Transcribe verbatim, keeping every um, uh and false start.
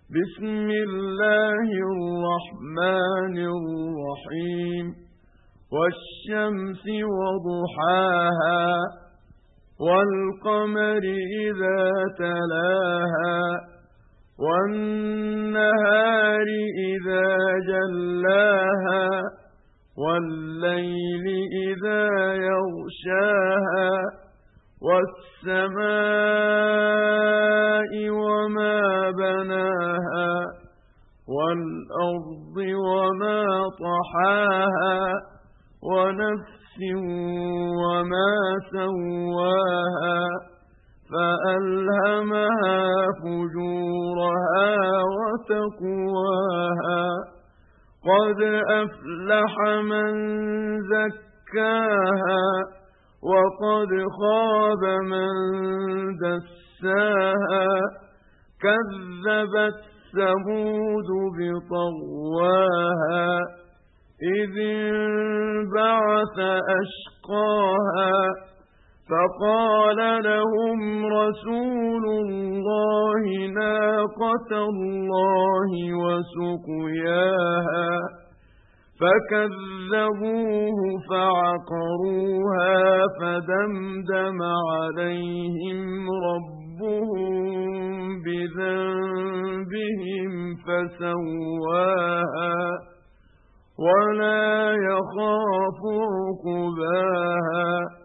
بسم الله الرحمن الرحيم والشمس وضحاها والقمر إذا تلاها والنهار إذا جلاها والليل إذا يغشاها والسماء وما بناها والأرض وما طحاها ونفس وما سواها فألهمها فجورها وتقواها قد أفلح من زكاها وقد خاب من دساها كذبت ثمود بطغواها إذ انبعث أشقاها فقال لهم رسول الله ناقة الله وسقياها فكذبوه فعقروها فدمدم عليهم ربهم بذنبهم فسواها ولا يخاف عقباها